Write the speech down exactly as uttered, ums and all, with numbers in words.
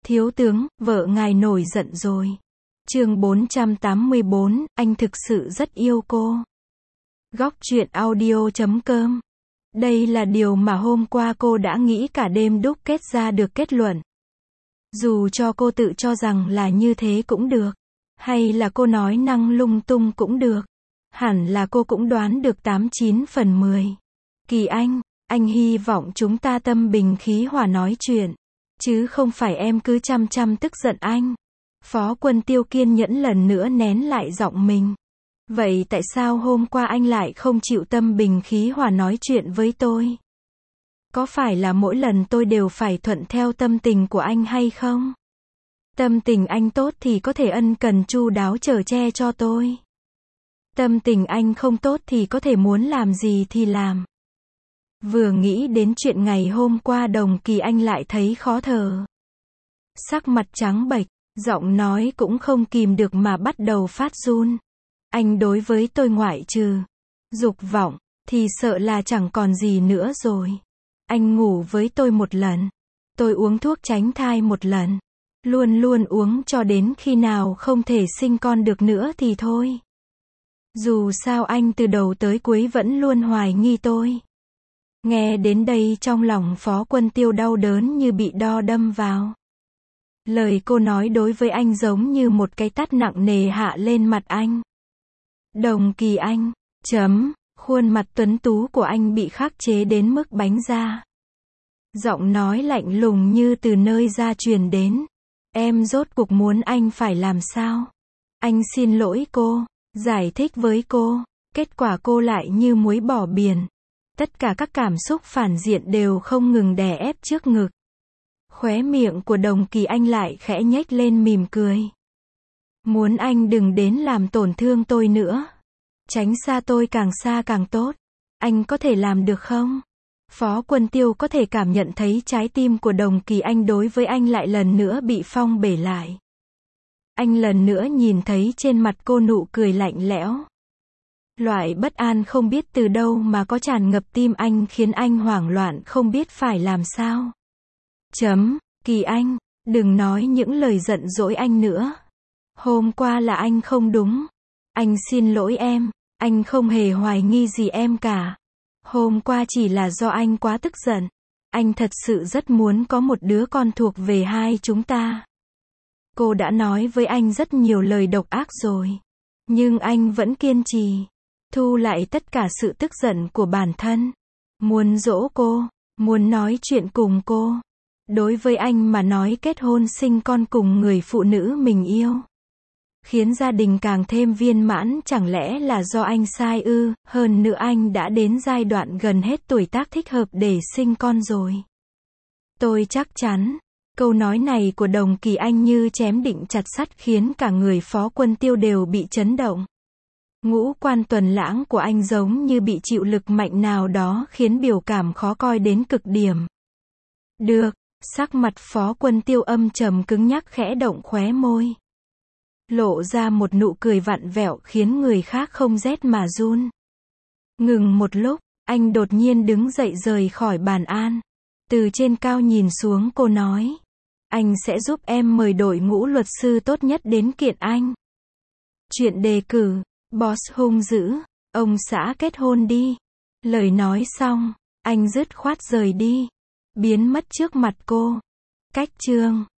Thiếu tướng, vợ ngài nổi giận rồi. Chương bốn trăm tám mươi bốn, anh thực sự rất yêu cô. Góc truyện audio chấm com. Đây là điều mà hôm qua cô đã nghĩ cả đêm đúc kết ra được kết luận. Dù cho cô tự cho rằng là như thế cũng được. Hay là cô nói năng lung tung cũng được. Hẳn là cô cũng đoán được tám chín phần mười. Kỳ Anh, anh hy vọng chúng ta tâm bình khí hòa nói chuyện. Chứ không phải em cứ chăm chăm tức giận anh. Phó Quân Tiêu kiên nhẫn lần nữa nén lại giọng mình. Vậy tại sao hôm qua anh lại không chịu tâm bình khí hòa nói chuyện với tôi? Có phải là mỗi lần tôi đều phải thuận theo tâm tình của anh hay không? Tâm tình anh tốt thì có thể ân cần chu đáo chở che cho tôi. Tâm tình anh không tốt thì có thể muốn làm gì thì làm. Vừa nghĩ đến chuyện ngày hôm qua Đồng Kỳ Anh lại thấy khó thở. Sắc mặt trắng bệch, giọng nói cũng không kìm được mà bắt đầu phát run. Anh đối với tôi ngoại trừ dục vọng, thì sợ là chẳng còn gì nữa rồi. Anh ngủ với tôi một lần. Tôi uống thuốc tránh thai một lần. Luôn luôn uống cho đến khi nào không thể sinh con được nữa thì thôi. Dù sao anh từ đầu tới cuối vẫn luôn hoài nghi tôi. Nghe đến đây trong lòng Phó Quân Tiêu đau đớn như bị đo đâm vào. Lời cô nói đối với anh giống như một cái tát nặng nề hạ lên mặt anh. Đồng Kỳ Anh, chấm, khuôn mặt tuấn tú của anh bị khắc chế đến mức bánh ra. Giọng nói lạnh lùng như từ nơi ra truyền đến. Em rốt cuộc muốn anh phải làm sao? Anh xin lỗi cô, giải thích với cô, kết quả cô lại như muối bỏ biển. Tất cả các cảm xúc phản diện đều không ngừng đè ép trước ngực. Khóe miệng của Đồng Kỳ Anh lại khẽ nhếch lên mỉm cười. Muốn anh đừng đến làm tổn thương tôi nữa. Tránh xa tôi càng xa càng tốt. Anh có thể làm được không? Phó Quân Tiêu có thể cảm nhận thấy trái tim của Đồng Kỳ Anh đối với anh lại lần nữa bị phong bể lại. Anh lần nữa nhìn thấy trên mặt cô nụ cười lạnh lẽo. Loại bất an không biết từ đâu mà có tràn ngập tim anh khiến anh hoảng loạn không biết phải làm sao. Chấm, Kỳ Anh, đừng nói những lời giận dỗi anh nữa. Hôm qua là anh không đúng. Anh xin lỗi em, anh không hề hoài nghi gì em cả. Hôm qua chỉ là do anh quá tức giận. Anh thật sự rất muốn có một đứa con thuộc về hai chúng ta. Cô đã nói với anh rất nhiều lời độc ác rồi. Nhưng anh vẫn kiên trì. Thu lại tất cả sự tức giận của bản thân. Muốn dỗ cô, muốn nói chuyện cùng cô. Đối với anh mà nói kết hôn sinh con cùng người phụ nữ mình yêu. Khiến gia đình càng thêm viên mãn chẳng lẽ là do anh sai ư, hơn nữa anh đã đến giai đoạn gần hết tuổi tác thích hợp để sinh con rồi. Tôi chắc chắn, câu nói này của Đồng Kỳ Anh như chém định chặt sắt khiến cả người Phó Quân Tiêu đều bị chấn động. Ngũ quan tuần lãng của anh giống như bị chịu lực mạnh nào đó khiến biểu cảm khó coi đến cực điểm. Được, sắc mặt Phó Quân Tiêu âm trầm cứng nhắc khẽ động khóe môi. Lộ ra một nụ cười vặn vẹo khiến người khác không rét mà run. Ngừng một lúc, anh đột nhiên đứng dậy rời khỏi bàn an. Từ trên cao nhìn xuống cô nói. Anh sẽ giúp em mời đội ngũ luật sư tốt nhất đến kiện anh. Chuyện đề cử, boss hung dữ, ông xã kết hôn đi. Lời nói xong, anh dứt khoát rời đi. Biến mất trước mặt cô. Cách chương